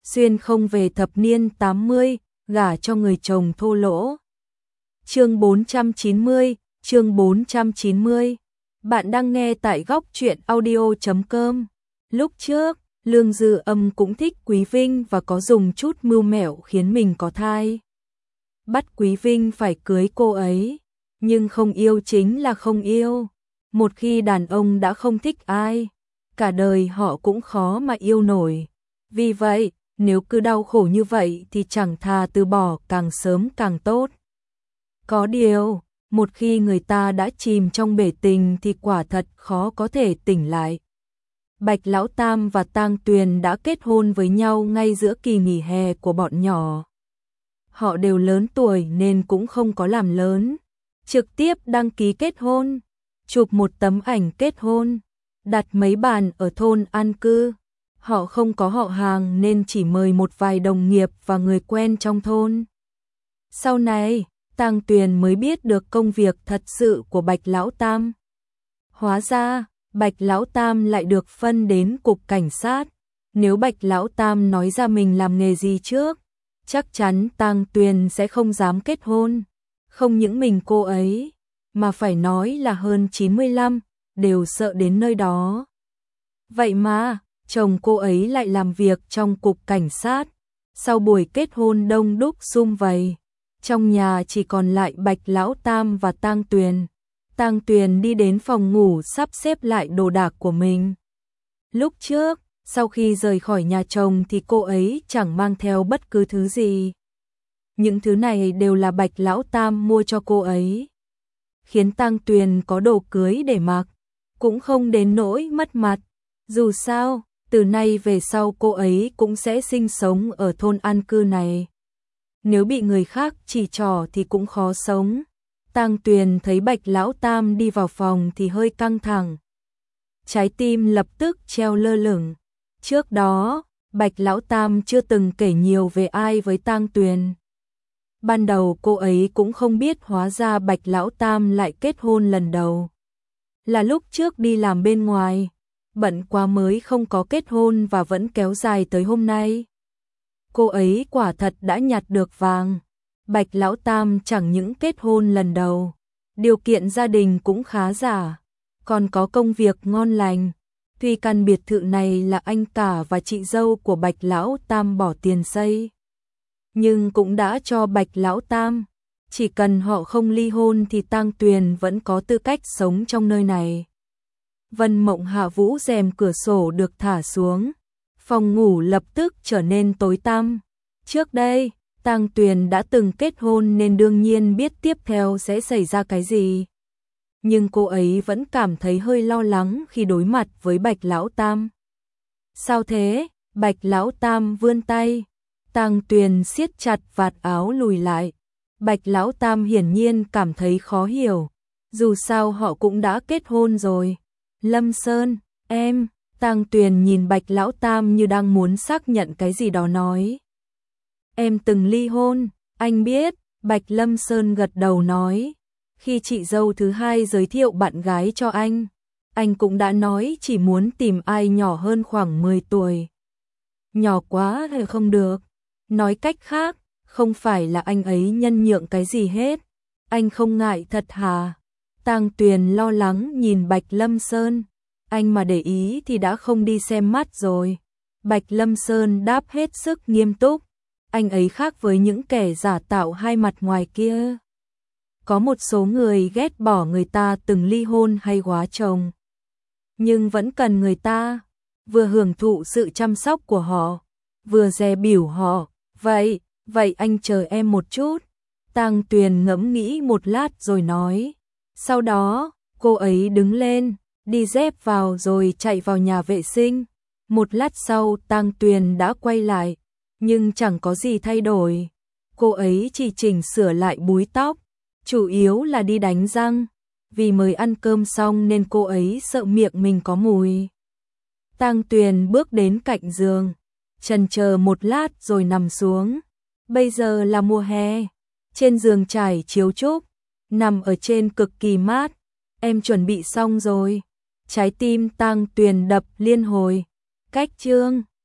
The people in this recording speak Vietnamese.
xuyên không về thập niên 80, gả cho người chồng thô lỗ. Chương 490, chương 490. Bạn đang nghe tại góc truyện audio.com. Lúc trước, Lương Dư Âm cũng thích Quý Vinh và có dùng chút mưu mẹo khiến mình có thai. Bắt Quý Vinh phải cưới cô ấy, nhưng không yêu chính là không yêu. Một khi đàn ông đã không thích ai, cả đời họ cũng khó mà yêu nổi. Vì vậy, nếu cứ đau khổ như vậy thì chẳng thà từ bỏ càng sớm càng tốt. Có điều, một khi người ta đã chìm trong bể tình thì quả thật khó có thể tỉnh lại. Bạch Lão Tam và Tang Tuyền đã kết hôn với nhau ngay giữa kỳ nghỉ hè của bọn nhỏ. Họ đều lớn tuổi nên cũng không có làm lớn, trực tiếp đăng ký kết hôn, chụp một tấm ảnh kết hôn, đặt mấy bàn ở thôn an cư. Họ không có họ hàng nên chỉ mời một vài đồng nghiệp và người quen trong thôn. Sau này, Tang Tuyền mới biết được công việc thật sự của Bạch Lão Tam. Hóa ra, Bạch Lão Tam lại được phân đến cục cảnh sát. Nếu Bạch Lão Tam nói ra mình làm nghề gì trước, chắc chắn Tang Tuyền sẽ không dám kết hôn. Không những mình cô ấy, mà phải nói là hơn 95, đều sợ đến nơi đó. Vậy mà, chồng cô ấy lại làm việc trong cục cảnh sát. Sau buổi kết hôn đông đúc sum vầy, trong nhà chỉ còn lại Bạch Lão Tam và Tang Tuyền. Tang Tuyền đi đến phòng ngủ sắp xếp lại đồ đạc của mình. Lúc trước, sau khi rời khỏi nhà chồng thì cô ấy chẳng mang theo bất cứ thứ gì. Những thứ này đều là Bạch Lão Tam mua cho cô ấy, khiến Tang Tuyền có đồ cưới để mặc, cũng không đến nỗi mất mặt. Dù sao, từ nay về sau cô ấy cũng sẽ sinh sống ở thôn an cư này. Nếu bị người khác chỉ trỏ thì cũng khó sống. Tang Tuyền thấy Bạch Lão Tam đi vào phòng thì hơi căng thẳng. Trái tim lập tức treo lơ lửng. Trước đó, Bạch Lão Tam chưa từng kể nhiều về ai với Tang Tuyền. Ban đầu cô ấy cũng không biết hóa ra Bạch Lão Tam lại kết hôn lần đầu. Là lúc trước đi làm bên ngoài, bận quá mới không có kết hôn và vẫn kéo dài tới hôm nay. Cô ấy quả thật đã nhặt được vàng. Bạch Lão Tam chẳng những kết hôn lần đầu, điều kiện gia đình cũng khá giả, còn có công việc ngon lành. Tuy căn biệt thự này là anh cả và chị dâu của Bạch Lão Tam bỏ tiền xây, nhưng cũng đã cho Bạch Lão Tam. Chỉ cần họ không ly hôn thì Tang Tuyền vẫn có tư cách sống trong nơi này. Vân Mộng Hạ Vũ rèm cửa sổ được thả xuống, phòng ngủ lập tức trở nên tối tăm. Trước đây, Tang Tuyền đã từng kết hôn nên đương nhiên biết tiếp theo sẽ xảy ra cái gì. Nhưng cô ấy vẫn cảm thấy hơi lo lắng khi đối mặt với Bạch Lão Tam. Sao thế? Bạch Lão Tam vươn tay. Tang Tuyền siết chặt vạt áo lùi lại. Bạch Lão Tam hiển nhiên cảm thấy khó hiểu. Dù sao họ cũng đã kết hôn rồi. Lâm Sơn, em. Tang Tuyền nhìn Bạch Lão Tam như đang muốn xác nhận cái gì đó nói. Em từng ly hôn, anh biết. Bạch Lâm Sơn gật đầu nói. Khi chị dâu thứ hai giới thiệu bạn gái cho anh cũng đã nói chỉ muốn tìm ai nhỏ hơn khoảng 10 tuổi. Nhỏ quá thì không được. Nói cách khác, không phải là anh ấy nhân nhượng cái gì hết. Anh không ngại thật hả? Tang Tuyền lo lắng nhìn Bạch Lâm Sơn. Anh mà để ý thì đã không đi xem mắt rồi. Bạch Lâm Sơn đáp hết sức nghiêm túc. Anh ấy khác với những kẻ giả tạo hai mặt ngoài kia. Có một số người ghét bỏ người ta từng ly hôn hay hóa chồng, nhưng vẫn cần người ta, vừa hưởng thụ sự chăm sóc của họ, vừa dè bỉu họ. Vậy anh chờ em một chút. Tang Tuyền ngẫm nghĩ một lát rồi nói. Sau đó, cô ấy đứng lên, đi dép vào rồi chạy vào nhà vệ sinh. Một lát sau Tang Tuyền đã quay lại, nhưng chẳng có gì thay đổi. Cô ấy chỉ chỉnh sửa lại búi tóc, chủ yếu là đi đánh răng. Vì mới ăn cơm xong nên cô ấy sợ miệng mình có mùi. Tang Tuyền bước đến cạnh giường, chần chờ một lát rồi nằm xuống. Bây giờ là mùa hè, trên giường trải chiếu trúc, nằm ở trên cực kỳ mát. Em chuẩn bị xong rồi. Trái tim Tang Tuyền đập liên hồi. Cách chương